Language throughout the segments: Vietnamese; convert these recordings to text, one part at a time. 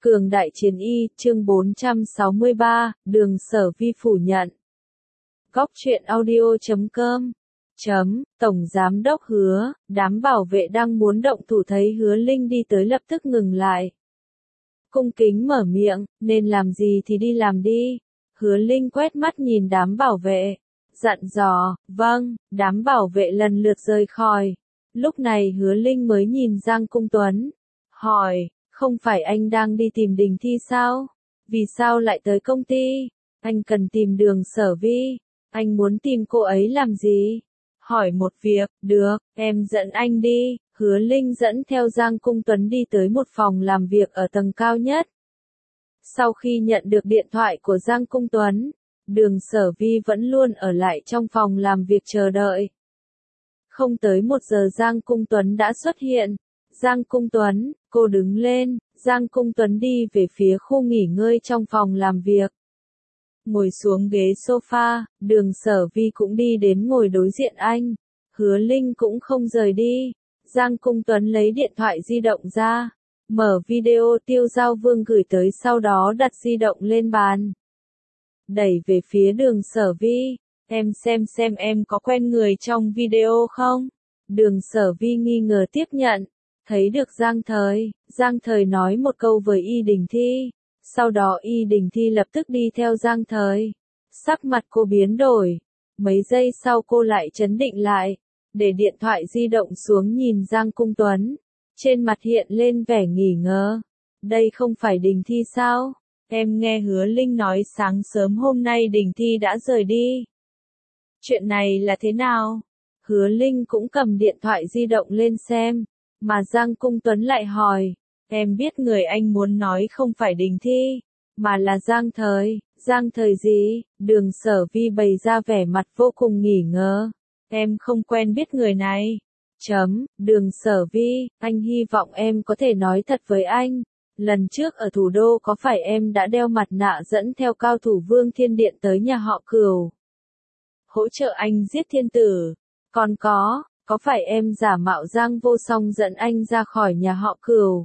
Cường đại chiến y, chương 463, Đường Sở Vi phủ nhận. Góc truyện audio.com Tổng Giám đốc Hứa, đám bảo vệ đang muốn động thủ thấy Hứa Linh đi tới lập tức ngừng lại. Cung kính mở miệng, nên làm gì thì đi làm đi. Hứa Linh quét mắt nhìn đám bảo vệ, dặn dò, vâng, đám bảo vệ lần lượt rời khỏi. Lúc này Hứa Linh mới nhìn Giang Cung Tuấn, hỏi, không phải anh đang đi tìm Đình Thi sao? Vì sao lại tới công ty? Anh cần tìm Đường Sở Vi. Anh muốn tìm cô ấy làm gì? Hỏi một việc, được, em dẫn anh đi. Hứa Linh dẫn theo Giang Cung Tuấn đi tới một phòng làm việc ở tầng cao nhất. Sau khi nhận được điện thoại của Giang Cung Tuấn, Đường Sở Vi vẫn luôn ở lại trong phòng làm việc chờ đợi. Không tới 1 giờ Giang Cung Tuấn đã xuất hiện. Giang Cung Tuấn, cô đứng lên. Giang Cung Tuấn đi về phía khu nghỉ ngơi trong phòng làm việc. Ngồi xuống ghế sofa, Đường Sở Vi cũng đi đến ngồi đối diện anh. Hứa Linh cũng không rời đi. Giang Cung Tuấn lấy điện thoại di động ra, mở video Tiêu Giao Vương gửi tới, sau đó đặt di động lên bàn. Đẩy về phía Đường Sở Vi, em xem em có quen người trong video không? Đường Sở Vi nghi ngờ tiếp nhận, thấy được Giang Thời nói một câu với Y Đình Thi, sau đó Y Đình Thi lập tức đi theo Giang Thời. Sắc mặt cô biến đổi, mấy giây sau cô lại trấn định lại, để điện thoại di động xuống nhìn Giang Cung Tuấn, trên mặt hiện lên vẻ nghi ngờ. Đây không phải Đình Thi sao? Em nghe Hứa Linh nói sáng sớm hôm nay Đình Thi đã rời đi. Chuyện này là thế nào? Hứa Linh cũng cầm điện thoại di động lên xem, mà Giang Cung Tuấn lại hỏi, em biết người anh muốn nói không phải Đình Thi, mà là Giang Thời. Giang Thời gì? Đường Sở Vi bày ra vẻ mặt vô cùng nghi ngờ. Em không quen biết người này. Đường Sở Vi, anh hy vọng em có thể nói thật với anh. Lần trước ở thủ đô có phải em đã đeo mặt nạ dẫn theo cao thủ Vương Thiên Điện tới nhà họ Cửu, hỗ trợ anh giết thiên tử? Còn có phải em giả mạo Giang Vô Song dẫn anh ra khỏi nhà họ Cửu,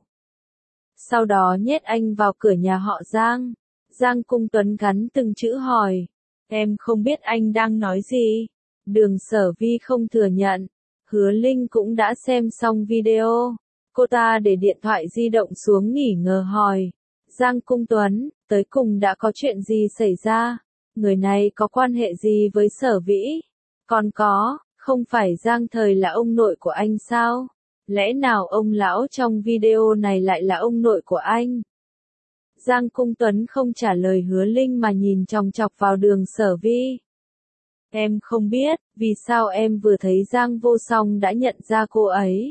sau đó nhét anh vào cửa nhà họ Giang? Giang Cung Tuấn gắn từng chữ hỏi. Em không biết anh đang nói gì. Đường Sở Vi không thừa nhận. Hứa Linh cũng đã xem xong video. Cô ta để điện thoại di động xuống nghỉ ngờ hỏi. Giang Cung Tuấn, tới cùng đã có chuyện gì xảy ra? Người này có quan hệ gì với Sở Vĩ? Còn không phải Giang Thời là ông nội của anh sao? Lẽ nào ông lão trong video này lại là ông nội của anh? Giang Cung Tuấn không trả lời Hứa Linh mà nhìn chòng chọc vào Đường Sở Vi. Em không biết, vì sao em vừa thấy Giang Vô Song đã nhận ra cô ấy?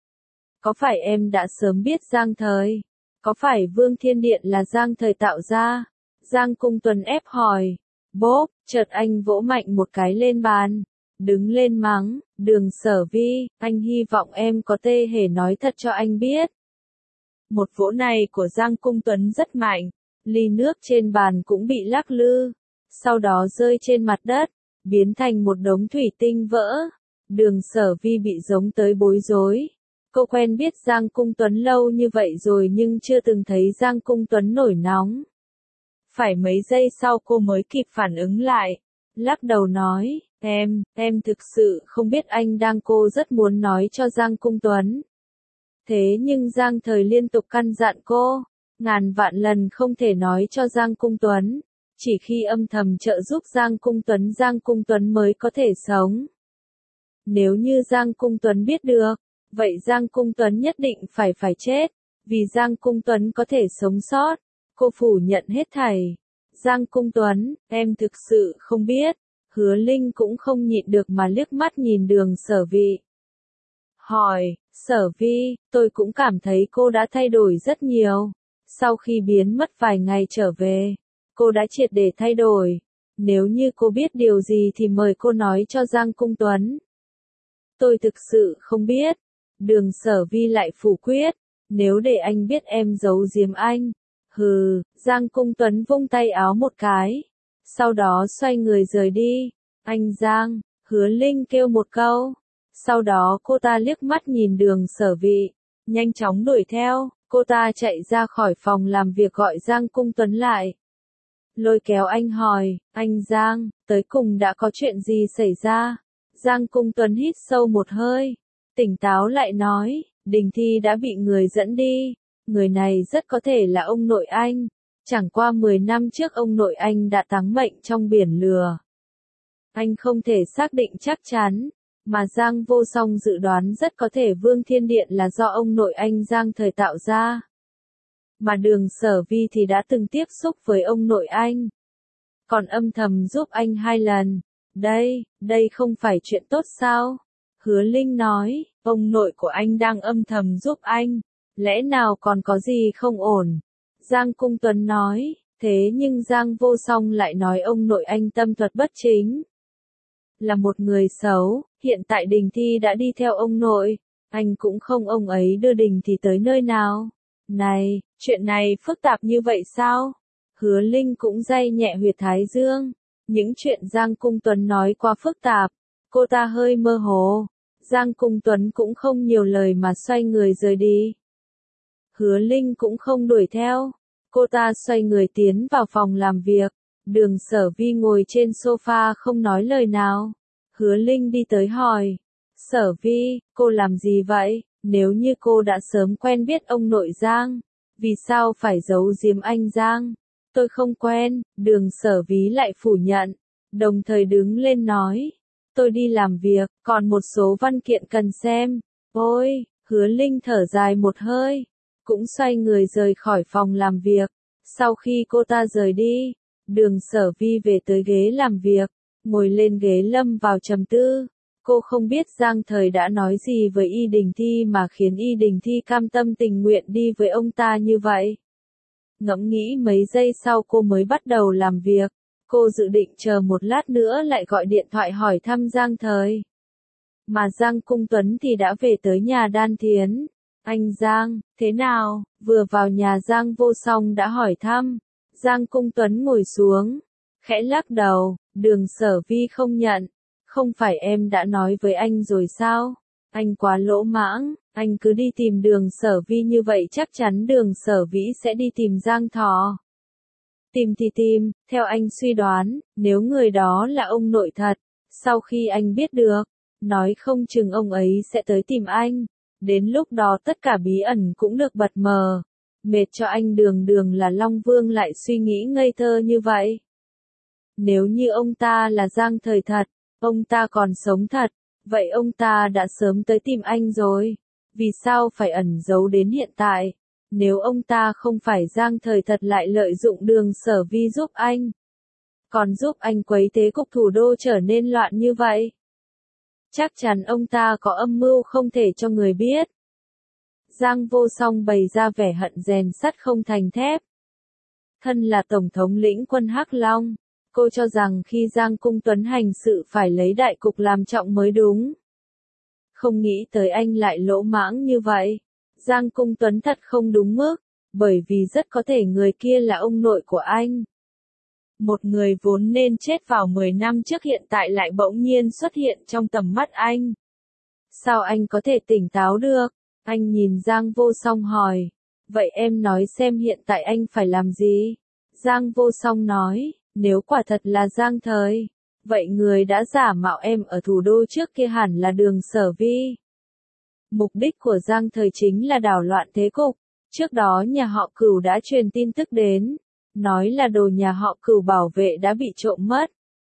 Có phải em đã sớm biết Giang Thời? Có phải Vương Thiên Điện là Giang Thời tạo ra? Giang Cung Tuấn ép hỏi. Bốp, chợt anh vỗ mạnh một cái lên bàn, đứng lên mắng, Đường Sở Vi, anh hy vọng em có thể nói thật cho anh biết. Một vỗ này của Giang Cung Tuấn rất mạnh, ly nước trên bàn cũng bị lắc lư, sau đó rơi trên mặt đất, biến thành một đống thủy tinh vỡ. Đường Sở Vi bị giống tới bối rối. Cô quen biết Giang Cung Tuấn lâu như vậy rồi nhưng chưa từng thấy Giang Cung Tuấn nổi nóng. Phải mấy giây sau cô mới kịp phản ứng lại, lắc đầu nói, em thực sự không biết anh đang. Cô rất muốn nói cho Giang Cung Tuấn. Thế nhưng Giang Thời liên tục căn dặn cô, ngàn vạn lần không thể nói cho Giang Cung Tuấn. Chỉ khi âm thầm trợ giúp Giang Cung Tuấn mới có thể sống. Nếu như Giang Cung Tuấn biết được, vậy Giang Cung Tuấn nhất định phải chết. Vì Giang Cung Tuấn có thể sống sót, cô phủ nhận hết thảy. Giang Cung Tuấn, em thực sự không biết. Hứa Linh cũng không nhịn được mà liếc mắt nhìn Đường Sở Vi. Hỏi, Sở Vi, tôi cũng cảm thấy cô đã thay đổi rất nhiều. Sau khi biến mất vài ngày trở về, cô đã triệt để thay đổi. Nếu như cô biết điều gì thì mời cô nói cho Giang Cung Tuấn. Tôi thực sự không biết. Đường Sở Vi lại phủ quyết. Nếu để anh biết em giấu giếm anh. Hừ, Giang Cung Tuấn vung tay áo một cái. Sau đó xoay người rời đi. Anh Giang, Hứa Linh kêu một câu. Sau đó cô ta liếc mắt nhìn Đường Sở Vi, nhanh chóng đuổi theo. Cô ta chạy ra khỏi phòng làm việc gọi Giang Cung Tuấn lại. Lôi kéo anh hỏi, anh Giang, tới cùng đã có chuyện gì xảy ra? Giang Cung Tuấn hít sâu một hơi, tỉnh táo lại nói, Đình Thi đã bị người dẫn đi. Người này rất có thể là ông nội anh. Chẳng qua 10 năm trước ông nội anh đã táng mệnh trong biển lửa. Anh không thể xác định chắc chắn, mà Giang Vô Song dự đoán rất có thể Vương Thiên Điện là do ông nội anh Giang Thời tạo ra. Mà Đường Sở Vi thì đã từng tiếp xúc với ông nội anh. Còn âm thầm giúp anh 2 lần. Đây không phải chuyện tốt sao? Hứa Linh nói, ông nội của anh đang âm thầm giúp anh. Lẽ nào còn có gì không ổn? Giang Cung Tuấn nói, thế nhưng Giang Vô Song lại nói ông nội anh tâm thuật bất chính. Là một người xấu, hiện tại Đình Thi đã đi theo ông nội. Anh cũng không ông ấy đưa Đình Thi tới nơi nào. Này, chuyện này phức tạp như vậy sao? Hứa Linh cũng day nhẹ huyệt thái dương. Những chuyện Giang Cung Tuấn nói quá phức tạp. Cô ta hơi mơ hồ. Giang Cung Tuấn cũng không nhiều lời mà xoay người rời đi. Hứa Linh cũng không đuổi theo. Cô ta xoay người tiến vào phòng làm việc. Đường Sở Vi ngồi trên sofa không nói lời nào. Hứa Linh đi tới hỏi. Sở Vi, cô làm gì vậy? Nếu như cô đã sớm quen biết ông nội Giang, vì sao phải giấu giếm anh Giang? Tôi không quen, Đường Sở Vi lại phủ nhận. Đồng thời đứng lên nói. Tôi đi làm việc, còn một số văn kiện cần xem. Ôi, Hứa Linh thở dài một hơi. Cũng xoay người rời khỏi phòng làm việc. Sau khi cô ta rời đi, Đường Sở Vi về tới ghế làm việc, ngồi lên ghế lâm vào trầm tư. Cô không biết Giang Thời đã nói gì với Y Đình Thi mà khiến Y Đình Thi cam tâm tình nguyện đi với ông ta như vậy. Ngẫm nghĩ mấy giây sau cô mới bắt đầu làm việc. Cô dự định chờ một lát nữa lại gọi điện thoại hỏi thăm Giang Thời. Mà Giang Cung Tuấn thì đã về tới nhà Đan Thiến. Anh Giang, thế nào? Vừa vào nhà Giang Vô Song đã hỏi thăm. Giang Cung Tuấn ngồi xuống, khẽ lắc đầu, Đường Sở Vi không nhận. Không phải em đã nói với anh rồi sao? Anh quá lỗ mãng, anh cứ đi tìm Đường Sở Vi như vậy chắc chắn Đường Sở Vĩ sẽ đi tìm Giang Thọ. Tìm thì tìm, theo anh suy đoán, nếu người đó là ông nội thật, sau khi anh biết được, nói không chừng ông ấy sẽ tới tìm anh. Đến lúc đó tất cả bí ẩn cũng được bật mờ. Mệt cho anh Đường là Long Vương lại suy nghĩ ngây thơ như vậy. Nếu như ông ta là Giang Thời thật, ông ta còn sống thật, vậy ông ta đã sớm tới tìm anh rồi. Vì sao phải ẩn giấu đến hiện tại? Nếu ông ta không phải Giang Thời thật lại lợi dụng Đường Sở Vi giúp anh, còn giúp anh quấy thế cục thủ đô trở nên loạn như vậy. Chắc chắn ông ta có âm mưu không thể cho người biết. Giang Vô Song bày ra vẻ hận rèn sắt không thành thép. Thân là Tổng thống lĩnh quân Hắc Long, cô cho rằng khi Giang Cung Tuấn hành sự phải lấy đại cục làm trọng mới đúng. Không nghĩ tới anh lại lỗ mãng như vậy. Giang Cung Tuấn thật không đúng mức, bởi vì rất có thể người kia là ông nội của anh. Một người vốn nên chết vào 10 năm trước hiện tại lại bỗng nhiên xuất hiện trong tầm mắt anh. Sao anh có thể tỉnh táo được? Anh nhìn Giang Vô Song hỏi. Vậy em nói xem hiện tại anh phải làm gì? Giang Vô Song nói, nếu quả thật là Giang Thời, vậy người đã giả mạo em ở thủ đô trước kia hẳn là Đường Sở Vi. Mục đích của Giang Thời chính là đảo loạn thế cục. Trước đó nhà họ Cửu đã truyền tin tức đến, nói là đồ nhà họ Cửu bảo vệ đã bị trộm mất.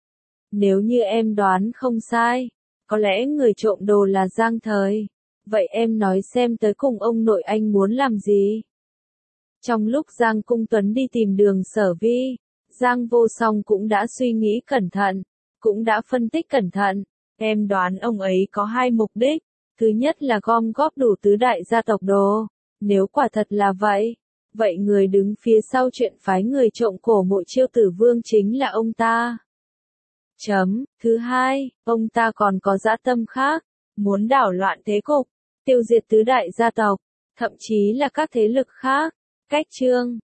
Nếu như em đoán không sai, có lẽ người trộm đồ là Giang Thời. Vậy em nói xem tới cùng ông nội anh muốn làm gì? Trong lúc Giang Cung Tuấn đi tìm Đường Sở Vi, Giang Vô Song cũng đã suy nghĩ cẩn thận, cũng đã phân tích cẩn thận. Em đoán ông ấy có 2 mục đích. Thứ nhất là gom góp đủ tứ đại gia tộc đồ. Nếu quả thật là vậy, vậy người đứng phía sau chuyện phái người trộm cổ mộ Chiêu Tử Vương chính là ông ta. Thứ hai, ông ta còn có dã tâm khác, muốn đảo loạn thế cục, tiêu diệt tứ đại gia tộc, thậm chí là các thế lực khác. Cách chương